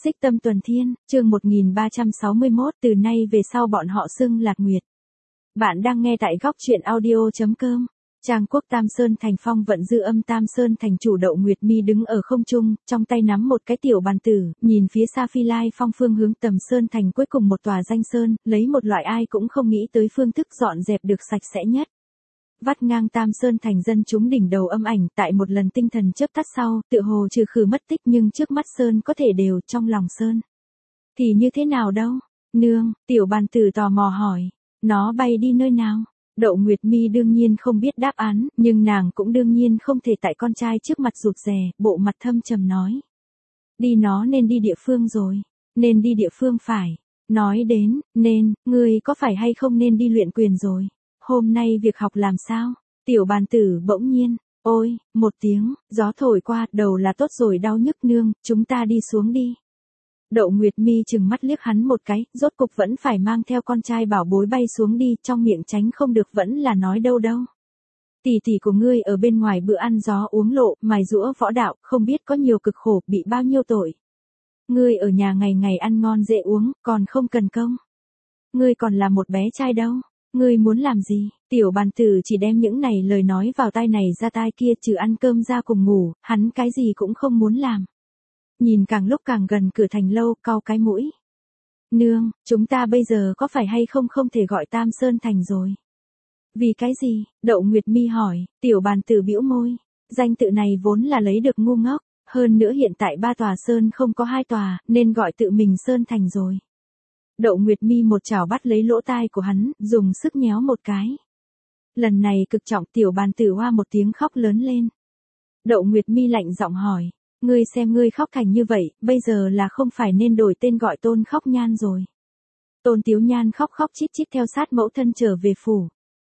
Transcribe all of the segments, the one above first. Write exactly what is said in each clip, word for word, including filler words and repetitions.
Xích Tâm Tuần Thiên, chương một nghìn ba trăm sáu mươi mốt, từ nay về sau bọn họ xưng Lạc Nguyệt. Bạn đang nghe tại góc truyện audio chấm com. Trang quốc Tam Sơn Thành phong vận dư âm Tam Sơn Thành chủ Đậu Nguyệt Mi đứng ở không trung, trong tay nắm một cái tiểu bàn tử, nhìn phía xa Phi Lai Phong phương hướng Tầm Sơn Thành cuối cùng một tòa danh sơn, lấy một loại ai cũng không nghĩ tới phương thức dọn dẹp được sạch sẽ nhất. Vắt ngang Tam Sơn Thành dân chúng đỉnh đầu âm ảnh, tại một lần tinh thần chớp tắt sau, tựa hồ trừ khử mất tích nhưng trước mắt sơn có thể đều, trong lòng sơn thì như thế nào đâu? Nương, tiểu bàn tử tò mò hỏi, nó bay đi nơi nào? Đậu Nguyệt Mi đương nhiên không biết đáp án, nhưng nàng cũng đương nhiên không thể tại con trai trước mặt rụt rè, bộ mặt thâm trầm nói. Đi nó nên đi địa phương rồi, nên đi địa phương phải. Nói đến, nên, ngươi có phải hay không nên đi luyện quyền rồi? Hôm nay việc học làm sao? Tiểu bàn tử bỗng nhiên, ôi, một tiếng, gió thổi qua, đầu là tốt rồi đau nhức nương, chúng ta đi xuống đi. Đậu Nguyệt Mi chừng mắt liếc hắn một cái, rốt cục vẫn phải mang theo con trai bảo bối bay xuống đi, trong miệng tránh không được vẫn là nói đâu đâu. Tỷ tỷ của ngươi ở bên ngoài bữa ăn gió uống lộ, mài giũa võ đạo, không biết có nhiều cực khổ, bị bao nhiêu tội. Ngươi ở nhà ngày ngày ăn ngon dễ uống, còn không cần công. Ngươi còn là một bé trai đâu. Ngươi muốn làm gì? Tiểu bàn tử chỉ đem những này lời nói vào tai này ra tai kia, trừ ăn cơm ra cùng ngủ, hắn cái gì cũng không muốn làm. Nhìn càng lúc càng gần cửa thành lâu, cau cái mũi. Nương, chúng ta bây giờ có phải hay không không thể gọi Tam Sơn Thành rồi? Vì cái gì? Đậu Nguyệt Mi hỏi. Tiểu bàn tử bĩu môi. Danh tự này vốn là lấy được ngu ngốc, hơn nữa hiện tại ba tòa sơn không có hai tòa, nên gọi tự mình Sơn Thành rồi. Đậu Nguyệt Mi một chảo bắt lấy lỗ tai của hắn, dùng sức nhéo một cái. Lần này cực trọng, tiểu bàn tử hoa một tiếng khóc lớn lên. Đậu Nguyệt Mi lạnh giọng hỏi, ngươi xem ngươi khóc thành như vậy, bây giờ là không phải nên đổi tên gọi Tôn Khóc Nhan rồi. Tôn Tiếu Nhan khóc khóc chít chít theo sát mẫu thân trở về phủ.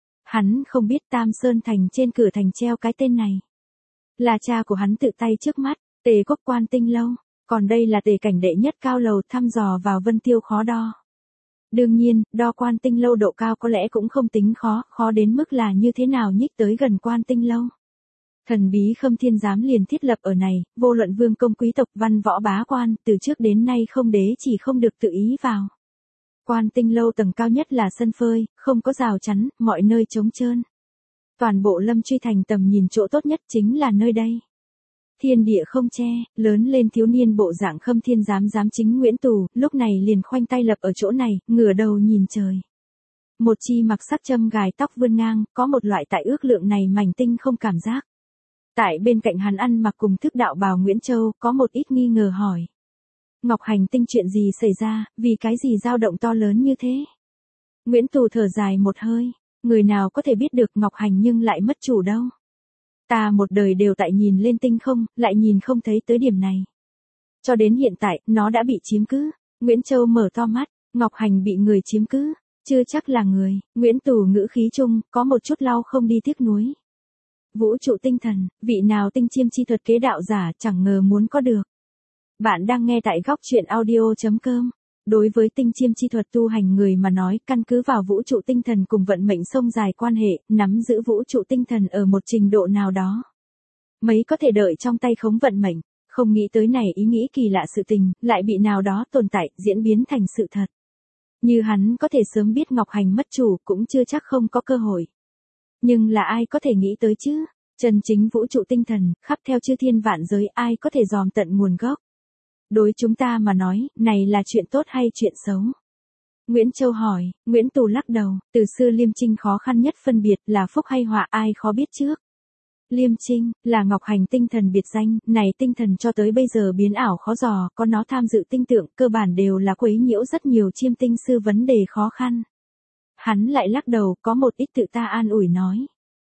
Hắn không biết Tam Sơn Thành trên cửa thành treo cái tên này. Là cha của hắn tự tay trước mắt, Tề Quốc Quan Tinh Lâu. Còn đây là Tề cảnh đệ nhất cao lầu, thăm dò vào Vân Tiêu khó đo. Đương nhiên, đo Quan Tinh Lâu độ cao có lẽ cũng không tính khó, khó đến mức là như thế nào nhích tới gần Quan Tinh Lâu. Thần bí Khâm Thiên Giám liền thiết lập ở này, vô luận vương công quý tộc văn võ bá quan, từ trước đến nay không đế chỉ không được tự ý vào. Quan Tinh Lâu tầng cao nhất là sân phơi, không có rào chắn, mọi nơi trống trơn. Toàn bộ Lâm Truy Thành tầm nhìn chỗ tốt nhất chính là nơi đây. Thiên địa không che, lớn lên thiếu niên bộ dạng Khâm Thiên Giám giám chính Nguyễn Tù, lúc này liền khoanh tay lập ở chỗ này, ngửa đầu nhìn trời. Một chi mặc sắc châm gài tóc vươn ngang, có một loại tại ước lượng này mảnh tinh không cảm giác. Tại bên cạnh hắn ăn mặc cùng thức đạo bào Nguyễn Châu, có một ít nghi ngờ hỏi. Ngọc Hành Tinh chuyện gì xảy ra, vì cái gì dao động to lớn như thế? Nguyễn Tù thở dài một hơi, người nào có thể biết được Ngọc Hành nhưng lại mất chủ đâu. Ta một đời đều tại nhìn lên tinh không, lại nhìn không thấy tới điểm này. Cho đến hiện tại, nó đã bị chiếm cứ. Nguyễn Châu mở to mắt, Ngọc Hành bị người chiếm cứ, chưa chắc là người. Nguyễn Tù ngữ khí chung, có một chút lau không đi tiếc nuối. Vũ trụ tinh thần, vị nào tinh chiêm chi thuật kế đạo giả chẳng ngờ muốn có được. Bạn đang nghe tại góc truyện audio chấm com. Đối với tinh chiêm chi thuật tu hành người mà nói, căn cứ vào vũ trụ tinh thần cùng vận mệnh sông dài quan hệ, nắm giữ vũ trụ tinh thần ở một trình độ nào đó. Mấy có thể đợi trong tay khống vận mệnh, không nghĩ tới này ý nghĩ kỳ lạ sự tình, lại bị nào đó tồn tại, diễn biến thành sự thật. Như hắn có thể sớm biết Ngọc Hành mất chủ, cũng chưa chắc không có cơ hội. Nhưng là ai có thể nghĩ tới chứ? Chân chính vũ trụ tinh thần, khắp theo chư thiên vạn giới, ai có thể dòm tận nguồn gốc? Đối chúng ta mà nói, này là chuyện tốt hay chuyện xấu? Nguyễn Châu hỏi. Nguyễn Tù lắc đầu, từ xưa Liêm Trinh khó khăn nhất phân biệt là phúc hay họa, ai khó biết trước. Liêm Trinh, là Ngọc Hành tinh thần biệt danh, này tinh thần cho tới bây giờ biến ảo khó dò, có nó tham dự tinh tượng, cơ bản đều là quấy nhiễu rất nhiều chiêm tinh sư vấn đề khó khăn. Hắn lại lắc đầu, có một ít tự ta an ủi nói.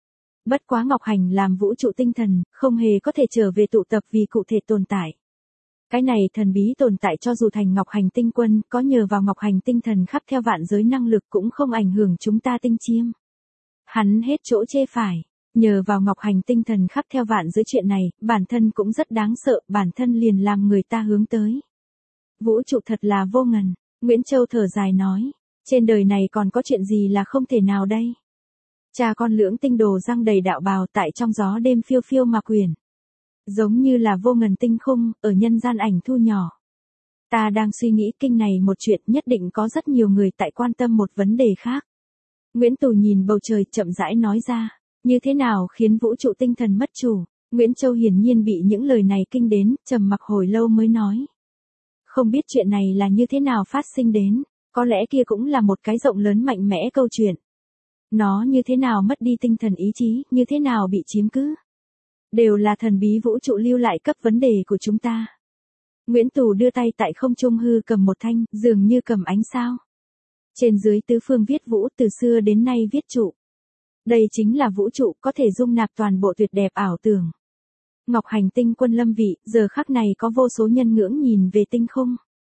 Bất quá Ngọc Hành làm vũ trụ tinh thần, không hề có thể trở về tụ tập vì cụ thể tồn tại. Cái này thần bí tồn tại cho dù thành Ngọc Hành tinh quân, có nhờ vào Ngọc Hành tinh thần khắp theo vạn giới năng lực cũng không ảnh hưởng chúng ta tinh chiêm. Hắn hết chỗ chê phải, nhờ vào Ngọc Hành tinh thần khắp theo vạn giới chuyện này, bản thân cũng rất đáng sợ, bản thân liền làm người ta hướng tới. Vũ trụ thật là vô ngần, Nguyễn Châu thở dài nói, trên đời này còn có chuyện gì là không thể nào đây? Cha con lưỡng tinh đồ răng đầy đạo bào tại trong gió đêm phiêu phiêu mà quyển. Giống như là vô ngần tinh khung, ở nhân gian ảnh thu nhỏ. Ta đang suy nghĩ kinh này một chuyện, nhất định có rất nhiều người tại quan tâm một vấn đề khác. Nguyễn Tù nhìn bầu trời chậm rãi nói ra, như thế nào khiến vũ trụ tinh thần mất chủ? Nguyễn Châu hiển nhiên bị những lời này kinh đến, trầm mặc hồi lâu mới nói. Không biết chuyện này là như thế nào phát sinh đến, có lẽ kia cũng là một cái rộng lớn mạnh mẽ câu chuyện. Nó như thế nào mất đi tinh thần ý chí, như thế nào bị chiếm cứ. Đều là thần bí vũ trụ lưu lại cấp vấn đề của chúng ta. Nguyễn Tù đưa tay tại không trung hư cầm một thanh, dường như cầm ánh sao. Trên dưới tứ phương viết vũ, từ xưa đến nay viết trụ. Đây chính là vũ trụ, có thể dung nạp toàn bộ tuyệt đẹp ảo tưởng. Ngọc Hành tinh quân lâm vị, giờ khắc này có vô số nhân ngưỡng nhìn về tinh không.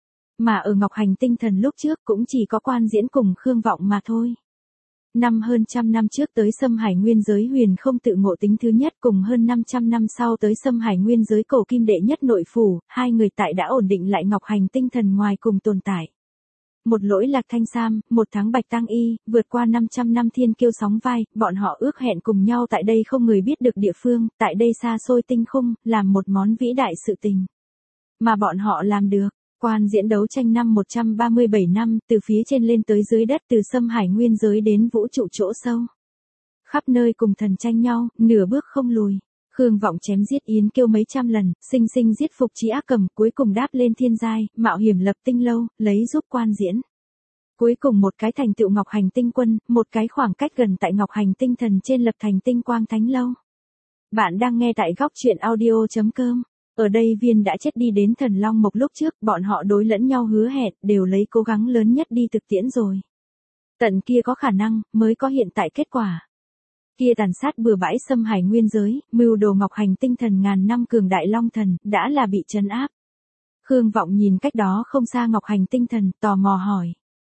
Mà ở Ngọc Hành tinh thần lúc trước cũng chỉ có Quan Diễn cùng Khương Vọng mà thôi. Năm hơn trăm năm trước tới Xâm Hải nguyên giới huyền không tự ngộ tính thứ nhất, cùng hơn năm trăm năm sau tới Xâm Hải nguyên giới cổ kim đệ nhất nội phủ, hai người tại đã ổn định lại Ngọc Hành tinh thần ngoài cùng tồn tại. Một lỗi lạc thanh sam, một tháng bạch tăng y, vượt qua năm trăm năm thiên kiêu sóng vai, bọn họ ước hẹn cùng nhau tại đây không người biết được địa phương, tại đây xa xôi tinh không, làm một món vĩ đại sự tình. Mà bọn họ làm được. Quan Diễn đấu tranh năm một trăm ba mươi bảy năm, từ phía trên lên tới dưới đất, từ Xâm Hải nguyên giới đến vũ trụ chỗ sâu. Khắp nơi cùng thần tranh nhau, nửa bước không lùi. Khương Vọng chém giết Yến Kiêu mấy trăm lần, sinh sinh giết phục Trí Ác Cầm, cuối cùng đáp lên thiên giai, mạo hiểm lập tinh lâu, lấy giúp Quan Diễn. Cuối cùng một cái thành tựu Ngọc Hành tinh quân, một cái khoảng cách gần tại Ngọc Hành tinh thần trên lập thành tinh quang thánh lâu. Bạn đang nghe tại góc truyện audio chấm com. Ở đây Viên đã chết đi đến Thần Long Mộc lúc trước, bọn họ đối lẫn nhau hứa hẹn, đều lấy cố gắng lớn nhất đi thực tiễn rồi. Tận kia có khả năng, mới có hiện tại kết quả. Kia tàn sát bừa bãi Xâm Hải nguyên giới, mưu đồ Ngọc Hành tinh thần ngàn năm cường đại long thần, đã là bị trấn áp. Khương Vọng nhìn cách đó không xa Ngọc Hành tinh thần, tò mò hỏi.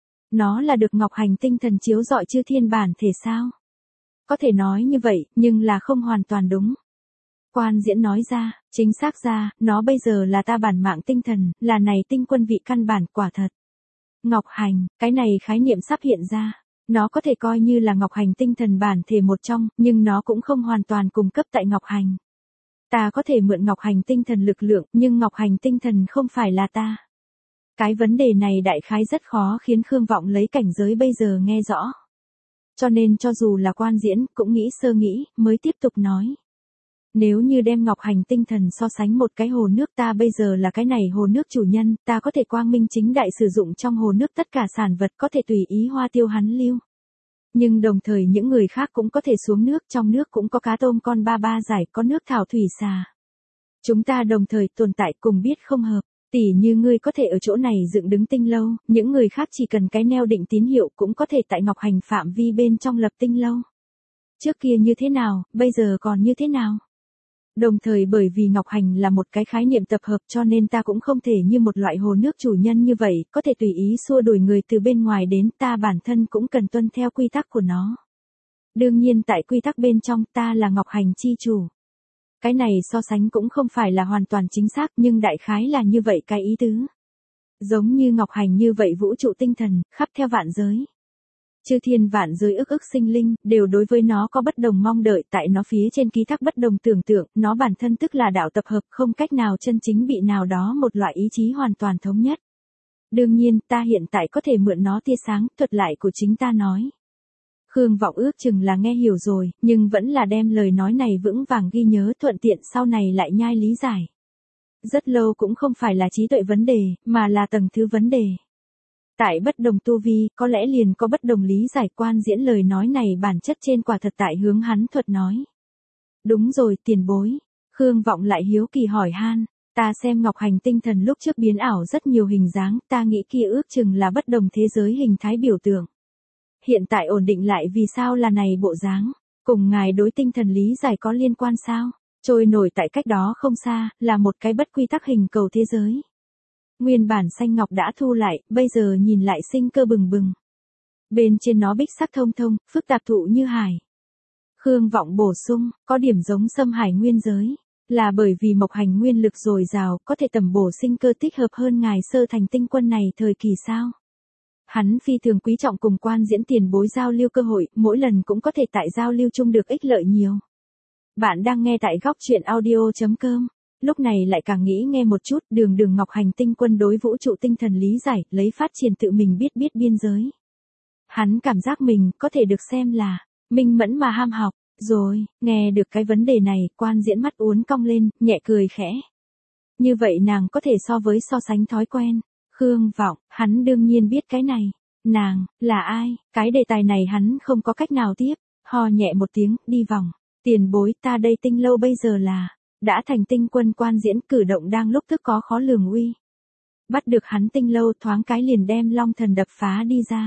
Nó là được Ngọc Hành tinh thần chiếu rọi chư thiên bản thể sao? Có thể nói như vậy, nhưng là không hoàn toàn đúng. Quan Diễn nói ra, chính xác ra, nó bây giờ là ta bản mạng tinh thần, là này tinh quân vị căn bản quả thật. Ngọc Hành, cái này khái niệm sắp hiện ra. Nó có thể coi như là Ngọc Hành tinh thần bản thể một trong, nhưng nó cũng không hoàn toàn cung cấp tại Ngọc Hành. Ta có thể mượn Ngọc Hành tinh thần lực lượng, nhưng Ngọc Hành tinh thần không phải là ta. Cái vấn đề này đại khái rất khó khiến Khương Vọng lấy cảnh giới bây giờ nghe rõ. Cho nên cho dù là Quan Diễn, cũng nghĩ sơ nghĩ, mới tiếp tục nói. Nếu như đem Ngọc Hành tinh thần so sánh một cái hồ nước, ta bây giờ là cái này hồ nước chủ nhân, ta có thể quang minh chính đại sử dụng trong hồ nước tất cả sản vật, có thể tùy ý hoa tiêu hắn lưu. Nhưng đồng thời những người khác cũng có thể xuống nước, trong nước cũng có cá tôm con ba ba giải, có nước thảo thủy xà. Chúng ta đồng thời tồn tại cùng biết không hợp, tỉ như ngươi có thể ở chỗ này dựng đứng tinh lâu, những người khác chỉ cần cái neo định tín hiệu cũng có thể tại Ngọc Hành phạm vi bên trong lập tinh lâu. Trước kia như thế nào, bây giờ còn như thế nào? Đồng thời bởi vì Ngọc Hành là một cái khái niệm tập hợp cho nên ta cũng không thể như một loại hồ nước chủ nhân như vậy, có thể tùy ý xua đuổi người từ bên ngoài đến, ta bản thân cũng cần tuân theo quy tắc của nó. Đương nhiên tại quy tắc bên trong ta là Ngọc Hành chi chủ. Cái này so sánh cũng không phải là hoàn toàn chính xác nhưng đại khái là như vậy cái ý tứ. Giống như Ngọc Hành như vậy vũ trụ tinh thần, khắp theo vạn giới. Chư thiên vạn giới ức ức sinh linh, đều đối với nó có bất đồng mong đợi, tại nó phía trên ký thác bất đồng tưởng tượng, nó bản thân tức là đạo tập hợp, không cách nào chân chính bị nào đó một loại ý chí hoàn toàn thống nhất. Đương nhiên, ta hiện tại có thể mượn nó tia sáng, thuật lại của chính ta nói. Khương Vọng ước chừng là nghe hiểu rồi, nhưng vẫn là đem lời nói này vững vàng ghi nhớ, thuận tiện sau này lại nhai lý giải. Rất lâu cũng không phải là trí tuệ vấn đề, mà là tầng thứ vấn đề. Tại bất đồng tu vi, có lẽ liền có bất đồng lý giải. Quan Diễn lời nói này bản chất trên quả thật tại hướng hắn thuật nói. Đúng rồi, tiền bối. Khương Vọng lại hiếu kỳ hỏi han. Ta xem Ngọc Hành tinh thần lúc trước biến ảo rất nhiều hình dáng, ta nghĩ kia ước chừng là bất đồng thế giới hình thái biểu tượng. Hiện tại ổn định lại vì sao là này bộ dáng, cùng ngài đối tinh thần lý giải có liên quan sao? Trôi nổi tại cách đó không xa, là một cái bất quy tắc hình cầu thế giới. Nguyên bản xanh ngọc đã thu lại, bây giờ nhìn lại sinh cơ bừng bừng. Bên trên nó bích sắc thông thông, phức tạp thụ như hải. Khương Vọng bổ sung, có điểm giống Xâm Hải nguyên giới, là bởi vì Mộc Hành nguyên lực dồi dào, có thể tầm bổ sinh cơ thích hợp hơn ngài sơ thành tinh quân này thời kỳ sao. Hắn phi thường quý trọng cùng Quan Diễn tiền bối giao lưu cơ hội, mỗi lần cũng có thể tại giao lưu chung được ích lợi nhiều. Bạn đang nghe tại góc truyện audio chấm com. lúc này lại càng nghĩ nghe một chút, đường đường Ngọc Hành Tinh Quân đối vũ trụ tinh thần lý giải, lấy phát triển tự mình biết biết biên giới. Hắn cảm giác mình có thể được xem là minh mẫn mà ham học. Rồi, nghe được cái vấn đề này, Quan Diễn mắt uốn cong lên, nhẹ cười khẽ. Như vậy nàng có thể so với so sánh thói quen. Khương Vọng, hắn đương nhiên biết cái này. Nàng, là ai? Cái đề tài này hắn không có cách nào tiếp. Ho nhẹ một tiếng, đi vòng. Tiền bối, ta đây Tinh Lâu bây giờ là đã thành Tinh Quân. Quan Diễn cử động đang lúc tức có khó lường uy. Bắt được hắn Tinh Lâu thoáng cái liền đem Long Thần đập phá đi ra.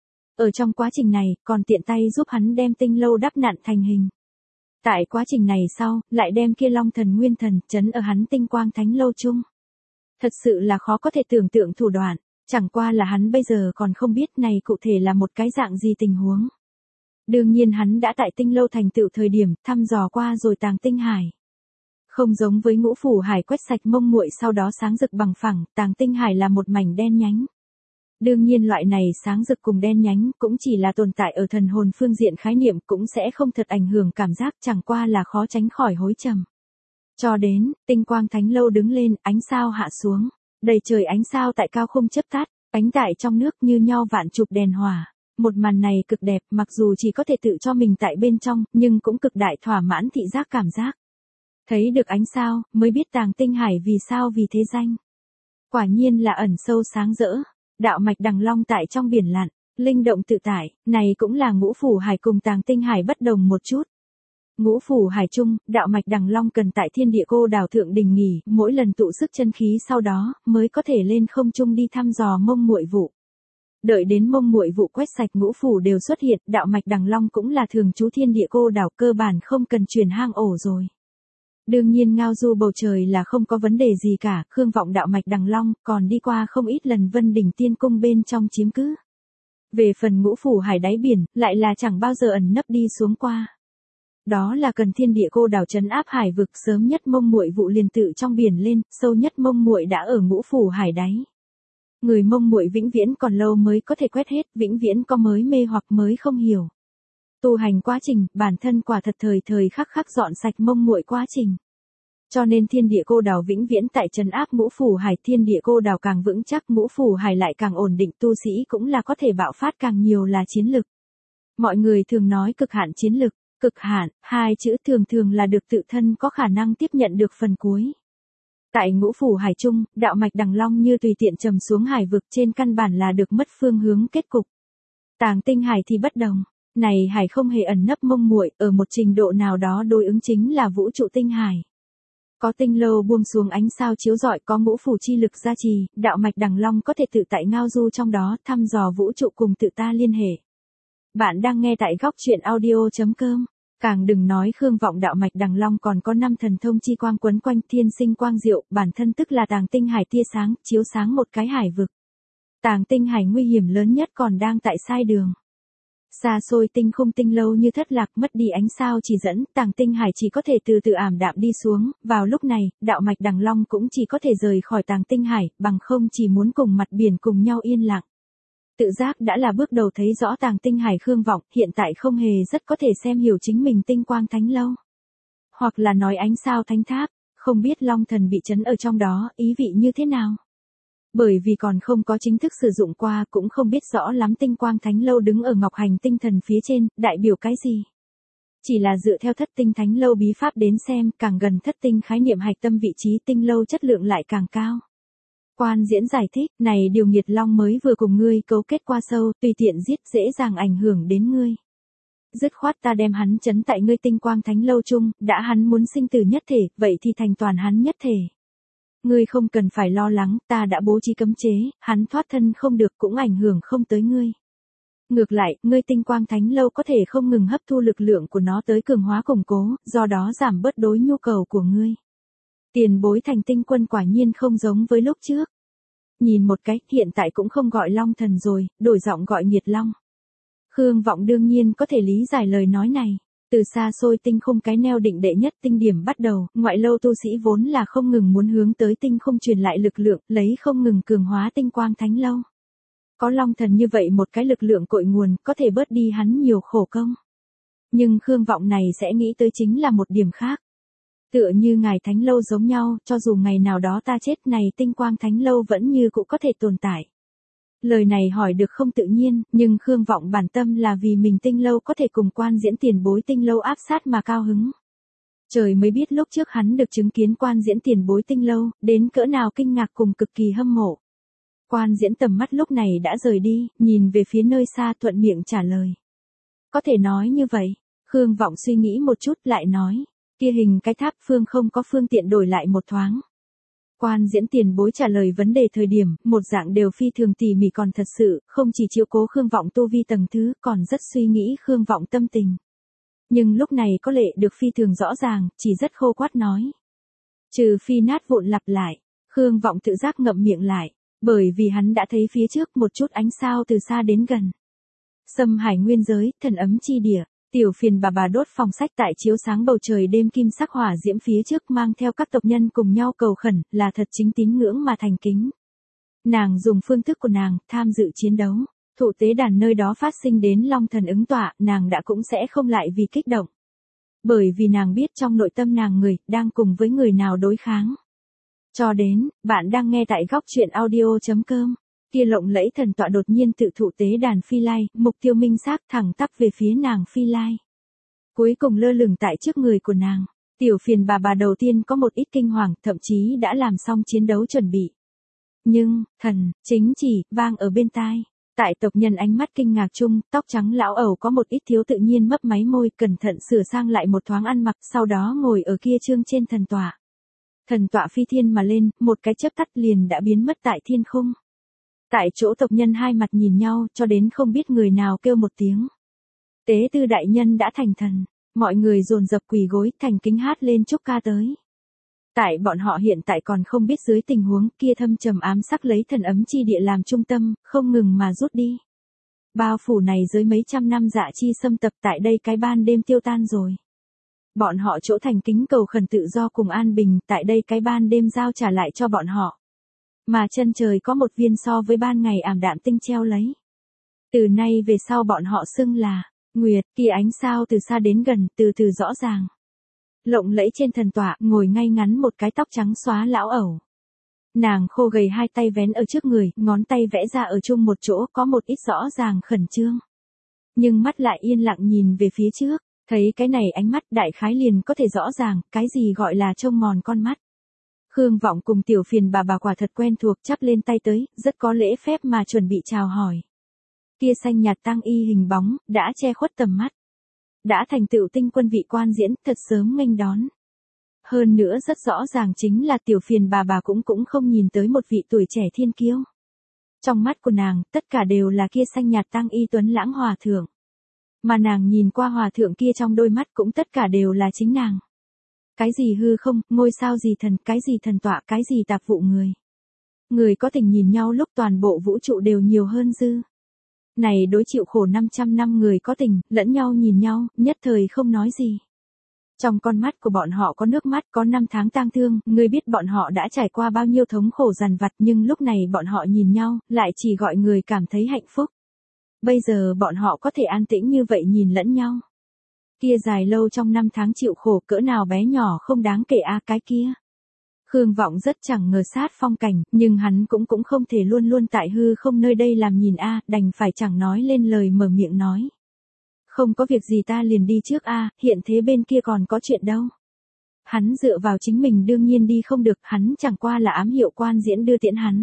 Ở trong quá trình này, còn tiện tay giúp hắn đem Tinh Lâu đắp nặn thành hình. Tại quá trình này sau, lại đem kia Long Thần Nguyên Thần trấn ở hắn Tinh Quang Thánh Lâu chung. Thật sự là khó có thể tưởng tượng thủ đoạn, chẳng qua là hắn bây giờ còn không biết này cụ thể là một cái dạng gì tình huống. Đương nhiên hắn đã tại Tinh Lâu thành tựu thời điểm thăm dò qua rồi Tàng Tinh Hải. Không giống với Ngũ Phủ Hải quét sạch mông muội sau đó sáng rực bằng phẳng, Tàng Tinh Hải là một mảnh đen nhánh. Đương nhiên loại này sáng rực cùng đen nhánh cũng chỉ là tồn tại ở thần hồn phương diện khái niệm, cũng sẽ không thật ảnh hưởng cảm giác, chẳng qua là khó tránh khỏi hối trầm. Cho đến, Tinh Quang Thánh Lâu đứng lên, ánh sao hạ xuống, đầy trời ánh sao tại cao không chớp tắt, ánh tại trong nước như nho vạn chụp đèn hỏa. Một màn này cực đẹp, mặc dù chỉ có thể tự cho mình tại bên trong, nhưng cũng cực đại thỏa mãn thị giác cảm giác. Thấy được ánh sao, mới biết Tàng Tinh Hải vì sao vì thế danh. Quả nhiên là ẩn sâu sáng rỡ. Đạo mạch đằng long tại trong biển lặn, linh động tự tại, này cũng là Ngũ Phủ Hải cùng Tàng Tinh Hải bất đồng một chút. Ngũ Phủ Hải chung, đạo mạch đằng long cần tại Thiên Địa Cô Đảo thượng đình nghỉ, mỗi lần tụ sức chân khí sau đó, mới có thể lên không trung đi thăm dò mông muội vụ. Đợi đến mông muội vụ quét sạch ngũ phủ đều xuất hiện, đạo mạch đằng long cũng là thường trú Thiên Địa Cô Đảo, cơ bản không cần truyền hang ổ rồi. Đương nhiên ngao du bầu trời là không có vấn đề gì cả, Khương Vọng đạo mạch đằng long còn đi qua không ít lần Vân Đỉnh Tiên Cung bên trong chiếm cứ. Về phần Ngũ Phủ Hải đáy biển, lại là chẳng bao giờ ẩn nấp đi xuống qua. Đó là cần Thiên Địa Cô Đảo trấn áp hải vực, sớm nhất mông muội vụ liền tự trong biển lên, sâu nhất mông muội đã ở Ngũ Phủ Hải đáy. Người mông muội vĩnh viễn còn lâu mới có thể quét hết, vĩnh viễn có mới mê hoặc mới không hiểu. Tu hành quá trình, bản thân quả thật thời thời khắc khắc dọn sạch mông muội quá trình. Cho nên Thiên Địa Cô Đảo vĩnh viễn tại trấn áp Ngũ Phủ Hải, Thiên Địa Cô Đảo càng vững chắc, Ngũ Phủ Hải lại càng ổn định, tu sĩ cũng là có thể bạo phát càng nhiều là chiến lực. Mọi người thường nói cực hạn chiến lực, cực hạn, hai chữ thường thường là được tự thân có khả năng tiếp nhận được phần cuối. Tại Ngũ Phủ Hải chung, đạo mạch đằng long như tùy tiện trầm xuống hải vực, trên căn bản là được mất phương hướng kết cục. Tàng Tinh Hải thì bất đồng. Này hải không hề ẩn nấp mông muội, ở một trình độ nào đó đối ứng chính là vũ trụ tinh hải. Có Tinh Lâu buông xuống ánh sao chiếu rọi, có ngũ phủ chi lực gia trì, đạo mạch đằng long có thể tự tại ngao du trong đó, thăm dò vũ trụ cùng tự ta liên hệ. Bạn đang nghe tại góc truyện audio chấm com. Càng đừng nói Khương Vọng đạo mạch đằng long còn có năm thần thông chi quang quấn quanh, thiên sinh quang diệu, bản thân tức là Tàng Tinh Hải tia sáng, chiếu sáng một cái hải vực. Tàng Tinh Hải nguy hiểm lớn nhất còn đang tại sai đường. Xa xôi tinh khung Tinh Lâu như thất lạc, mất đi ánh sao chỉ dẫn, Tàng Tinh Hải chỉ có thể từ từ ảm đạm đi xuống, vào lúc này, đạo mạch đằng long cũng chỉ có thể rời khỏi Tàng Tinh Hải, bằng không chỉ muốn cùng mặt biển cùng nhau yên lặng. Tự giác đã là bước đầu thấy rõ Tàng Tinh Hải. Khương Vọng hiện tại không hề rất có thể xem hiểu chính mình Tinh Quang Thánh Lâu. Hoặc là nói ánh sao thánh tháp, không biết Long Thần bị trấn ở trong đó, ý vị như thế nào. Bởi vì còn không có chính thức sử dụng qua, cũng không biết rõ lắm Tinh Quang Thánh Lâu đứng ở Ngọc Hành tinh thần phía trên, đại biểu cái gì. Chỉ là dựa theo Thất Tinh Thánh Lâu bí pháp đến xem, càng gần thất tinh khái niệm hạch tâm vị trí Tinh Lâu chất lượng lại càng cao. Quan Diễn giải thích, này điều nghiệt long mới vừa cùng ngươi cấu kết qua sâu, tùy tiện giết dễ dàng ảnh hưởng đến ngươi. Dứt khoát ta đem hắn trấn tại ngươi Tinh Quang Thánh Lâu chung, đã hắn muốn sinh tử nhất thể, vậy thì thành toàn hắn nhất thể. Ngươi không cần phải lo lắng, ta đã bố trí cấm chế, hắn thoát thân không được cũng ảnh hưởng không tới ngươi. Ngược lại, ngươi Tinh Quang Thánh Lâu có thể không ngừng hấp thu lực lượng của nó tới cường hóa củng cố, do đó giảm bớt đối nhu cầu của ngươi. Tiền bối thành tinh quân quả nhiên không giống với lúc trước. Nhìn một cái, hiện tại cũng không gọi Long Thần rồi, đổi giọng gọi Nhiệt Long. Khương Vọng đương nhiên có thể lý giải lời nói này. Từ xa xôi tinh không cái neo định đệ nhất tinh điểm bắt đầu, ngoại lâu tu sĩ vốn là không ngừng muốn hướng tới tinh không truyền lại lực lượng, lấy không ngừng cường hóa Tinh Quang Thánh Lâu. Có Long Thần như vậy một cái lực lượng cội nguồn, có thể bớt đi hắn nhiều khổ công. Nhưng Khương Vọng này sẽ nghĩ tới chính là một điểm khác. Tựa như ngài Thánh Lâu giống nhau, cho dù ngày nào đó ta chết này tinh quang Thánh Lâu vẫn như cũ có thể tồn tại. Lời này hỏi được không tự nhiên, nhưng Khương Vọng bản tâm là vì mình Tinh Lâu có thể cùng Quan Diễn tiền bối Tinh Lâu áp sát mà cao hứng. Trời mới biết lúc trước hắn được chứng kiến Quan Diễn tiền bối Tinh Lâu, đến cỡ nào kinh ngạc cùng cực kỳ hâm mộ. Quan Diễn tầm mắt lúc này đã rời đi, nhìn về phía nơi xa thuận miệng trả lời. Có thể nói như vậy, Khương Vọng suy nghĩ một chút lại nói, kia hình cái tháp phương không có phương tiện đổi lại một thoáng. Quan Diễn tiền bối trả lời vấn đề thời điểm, một dạng đều phi thường tỉ mỉ còn thật sự, không chỉ chiếu cố Khương Vọng tu vi tầng thứ, còn rất suy nghĩ Khương Vọng tâm tình. Nhưng lúc này có lệ được phi thường rõ ràng, chỉ rất khô quát nói. Trừ phi nát vụn lặp lại, Khương Vọng tự giác ngậm miệng lại, bởi vì hắn đã thấy phía trước một chút ánh sao từ xa đến gần. Sâm Hải nguyên giới, thần ấm chi địa. Tiểu Phiền bà bà đốt phòng sách tại chiếu sáng bầu trời đêm kim sắc hỏa diễm phía trước mang theo các tộc nhân cùng nhau cầu khẩn, là thật chính tín ngưỡng mà thành kính. Nàng dùng phương thức của nàng, tham dự chiến đấu, thụ tế đàn nơi đó phát sinh đến long thần ứng tọa, nàng đã cũng sẽ không lại vì kích động. Bởi vì nàng biết trong nội tâm nàng người, đang cùng với người nào đối kháng. Cho đến, bạn đang nghe tại góc truyện audio chấm com. Kia lộng lẫy thần tọa đột nhiên tự thụ tế đàn phi lai, mục tiêu minh xác thẳng tắp về phía nàng phi lai. Cuối cùng lơ lửng tại trước người của nàng, Tiểu Phiền bà bà đầu tiên có một ít kinh hoàng, thậm chí đã làm xong chiến đấu chuẩn bị. Nhưng, thần, chính chỉ, vang ở bên tai. Tại tộc nhân ánh mắt kinh ngạc chung, tóc trắng lão ẩu có một ít thiếu tự nhiên mấp máy môi, cẩn thận sửa sang lại một thoáng ăn mặc, sau đó ngồi ở kia trương trên thần tọa. Thần tọa phi thiên mà lên, một cái chớp tắt liền đã biến mất tại thiên khung. Tại chỗ tộc nhân hai mặt nhìn nhau, cho đến không biết người nào kêu một tiếng. Tế tư đại nhân đã thành thần, mọi người dồn dập quỳ gối, thành kính hát lên chúc ca tới. Tại bọn họ hiện tại còn không biết dưới tình huống kia thâm trầm ám sắc lấy thần ấm chi địa làm trung tâm, không ngừng mà rút đi. Bao phủ này dưới mấy trăm năm dạ chi xâm tập tại đây cái ban đêm tiêu tan rồi. Bọn họ chỗ thành kính cầu khẩn tự do cùng an bình tại đây cái ban đêm giao trả lại cho bọn họ. Mà chân trời có một viên so với ban ngày ảm đạm tinh treo lấy. Từ nay về sau bọn họ xưng là, nguyệt, kia ánh sao từ xa đến gần, từ từ rõ ràng. Lộng lẫy trên thần tọa, ngồi ngay ngắn một cái tóc trắng xóa lão ẩu. Nàng khô gầy hai tay vén ở trước người, ngón tay vẽ ra ở chung một chỗ, có một ít rõ ràng khẩn trương. Nhưng mắt lại yên lặng nhìn về phía trước, thấy cái này ánh mắt đại khái liền có thể rõ ràng, cái gì gọi là trông mòn con mắt. Khương Vọng cùng Tiểu Phiền bà bà quả thật quen thuộc, chắp lên tay tới, rất có lễ phép mà chuẩn bị chào hỏi. Kia xanh nhạt tang y hình bóng, đã che khuất tầm mắt. Đã thành tựu tinh quân vị Quan Diễn, thật sớm nghênh đón. Hơn nữa rất rõ ràng chính là Tiểu Phiền bà bà cũng cũng không nhìn tới một vị tuổi trẻ thiên kiêu. Trong mắt của nàng, tất cả đều là kia xanh nhạt tang y tuấn lãng hòa thượng. Mà nàng nhìn qua hòa thượng kia trong đôi mắt cũng tất cả đều là chính nàng. Cái gì hư không, ngôi sao gì thần, cái gì thần tọa, cái gì tạp vụ người. Người có tình nhìn nhau lúc toàn bộ vũ trụ đều nhiều hơn dư. Này đối chịu khổ năm trăm năm người có tình, lẫn nhau nhìn nhau, nhất thời không nói gì. Trong con mắt của bọn họ có nước mắt, có năm tháng tang thương, người biết bọn họ đã trải qua bao nhiêu thống khổ dằn vặt, nhưng lúc này bọn họ nhìn nhau, lại chỉ gọi người cảm thấy hạnh phúc. Bây giờ bọn họ có thể an tĩnh như vậy nhìn lẫn nhau. Kia dài lâu trong năm tháng chịu khổ cỡ nào bé nhỏ không đáng kể a à, cái kia. Khương Vọng rất chẳng ngờ sát phong cảnh, nhưng hắn cũng cũng không thể luôn luôn tại hư không nơi đây làm nhìn a à, đành phải chẳng nói lên lời mở miệng nói. Không có việc gì ta liền đi trước a à, hiện thế bên kia còn có chuyện đâu. Hắn dựa vào chính mình đương nhiên đi không được, hắn chẳng qua là ám hiệu Quan Diễn đưa tiễn hắn.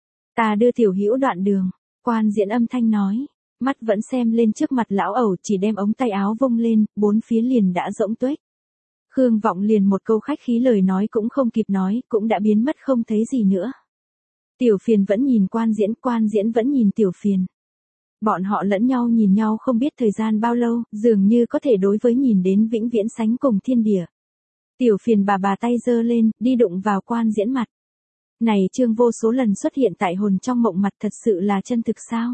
Ta đưa Tiểu Hữu đoạn đường, Quan Diễn âm thanh nói. Mắt vẫn xem lên trước mặt lão ẩu, chỉ đem ống tay áo vung lên, bốn phía liền đã rỗng tuếch. Khương Vọng liền một câu khách khí lời nói cũng không kịp nói, cũng đã biến mất không thấy gì nữa. Tiểu Phiền vẫn nhìn Quan Diễn, Quan Diễn vẫn nhìn Tiểu Phiền. Bọn họ lẫn nhau nhìn nhau không biết thời gian bao lâu, dường như có thể đối với nhìn đến vĩnh viễn sánh cùng thiên địa. Tiểu Phiền bà bà tay giơ lên, đi đụng vào Quan Diễn mặt. Này chương vô số lần xuất hiện tại hồn trong mộng mặt thật sự là chân thực sao?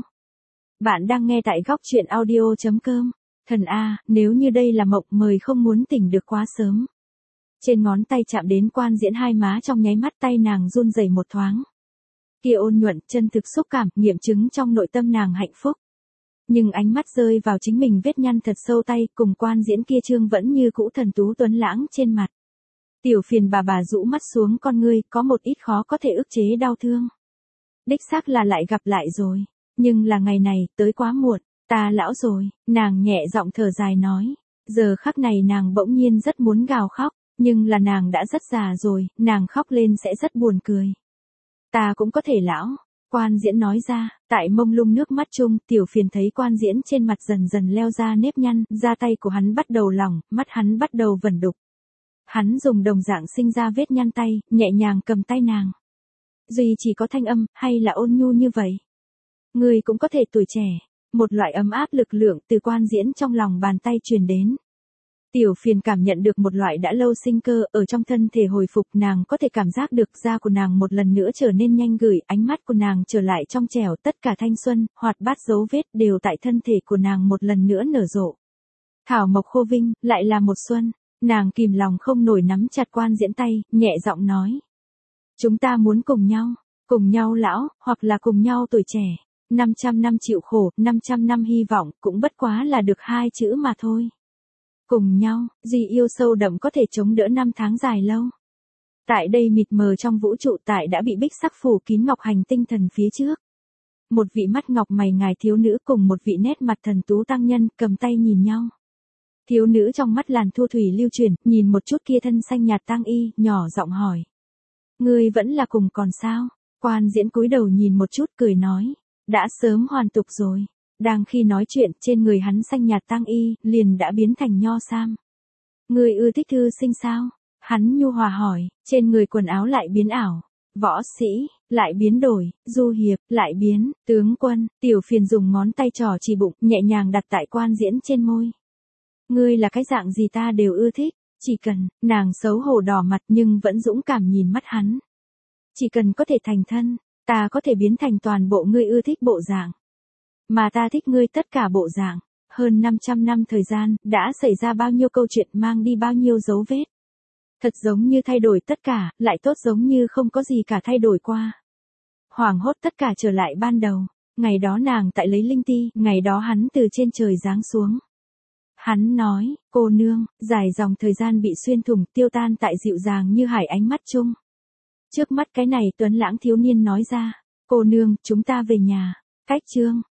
Bạn đang nghe tại góc truyện audio chấm com. Thần A, nếu như đây là mộng mời không muốn tỉnh được quá sớm. Trên ngón tay chạm đến Quan Diễn hai má trong nháy mắt tay nàng run rẩy một thoáng. Kia ôn nhuận, chân thực xúc cảm, nghiệm chứng trong nội tâm nàng hạnh phúc. Nhưng ánh mắt rơi vào chính mình vết nhăn thật sâu tay cùng Quan Diễn kia trương vẫn như cũ thần tú tuấn lãng trên mặt. Tiểu Phiền bà bà rũ mắt xuống con ngươi, có một ít khó có thể ức chế đau thương. Đích xác là lại gặp lại rồi, nhưng là ngày này, tới quá muộn, ta lão rồi, nàng nhẹ giọng thở dài nói. Giờ khắc này nàng bỗng nhiên rất muốn gào khóc, nhưng là nàng đã rất già rồi, nàng khóc lên sẽ rất buồn cười. Ta cũng có thể lão, Quan Diễn nói ra, tại mông lung nước mắt chung, Tiểu Phiền thấy Quan Diễn trên mặt dần dần leo ra nếp nhăn, da tay của hắn bắt đầu lỏng, mắt hắn bắt đầu vẩn đục. Hắn dùng đồng dạng sinh ra vết nhăn tay, nhẹ nhàng cầm tay nàng. Duy chỉ có thanh âm, hay là ôn nhu như vậy. Người cũng có thể tuổi trẻ, một loại ấm áp lực lượng từ Quan Diễn trong lòng bàn tay truyền đến. Tiểu Phiền cảm nhận được một loại đã lâu sinh cơ ở trong thân thể hồi phục, nàng có thể cảm giác được da của nàng một lần nữa trở nên nhanh gửi, ánh mắt của nàng trở lại trong trẻo, tất cả thanh xuân, hoạt bát dấu vết đều tại thân thể của nàng một lần nữa nở rộ. Thảo mộc khô vinh, lại là một xuân, nàng kìm lòng không nổi nắm chặt Quan Diễn tay, nhẹ giọng nói. Chúng ta muốn cùng nhau, cùng nhau lão, hoặc là cùng nhau tuổi trẻ. năm trăm năm chịu khổ, năm trăm năm hy vọng, cũng bất quá là được hai chữ mà thôi. Cùng nhau, duy yêu sâu đậm có thể chống đỡ năm tháng dài lâu. Tại đây mịt mờ trong vũ trụ tại đã bị bích sắc phủ kín ngọc hành tinh thần phía trước. Một vị mắt ngọc mày ngài thiếu nữ cùng một vị nét mặt thần tú tăng nhân cầm tay nhìn nhau. Thiếu nữ trong mắt làn thu thủy lưu chuyển, nhìn một chút kia thân xanh nhạt tang y, nhỏ giọng hỏi. Ngươi vẫn là cùng còn sao? Quan Diễn cúi đầu nhìn một chút cười nói. Đã sớm hoàn tục rồi. Đang khi nói chuyện, trên người hắn xanh nhạt tang y, liền đã biến thành nho sam. Ngươi ưa thích thư sinh sao? Hắn nhu hòa hỏi, trên người quần áo lại biến ảo. Võ sĩ, lại biến đổi, du hiệp, lại biến, tướng quân, Tiểu Phiền dùng ngón tay trỏ chỉ bụng, nhẹ nhàng đặt tại Quan Diễn trên môi. Ngươi là cái dạng gì ta đều ưa thích, chỉ cần, nàng xấu hổ đỏ mặt nhưng vẫn dũng cảm nhìn mắt hắn. Chỉ cần có thể thành thân, ta có thể biến thành toàn bộ ngươi ưa thích bộ dạng. Mà ta thích ngươi tất cả bộ dạng. Hơn năm trăm năm thời gian, đã xảy ra bao nhiêu câu chuyện mang đi bao nhiêu dấu vết. Thật giống như thay đổi tất cả, lại tốt giống như không có gì cả thay đổi qua. Hoảng hốt tất cả trở lại ban đầu. Ngày đó nàng tại lấy linh ti, ngày đó hắn từ trên trời giáng xuống. Hắn nói, cô nương, dài dòng thời gian bị xuyên thủng tiêu tan tại dịu dàng như hải ánh mắt chung. Trước mắt cái này tuấn lãng thiếu niên nói ra, cô nương, chúng ta về nhà. Cách chương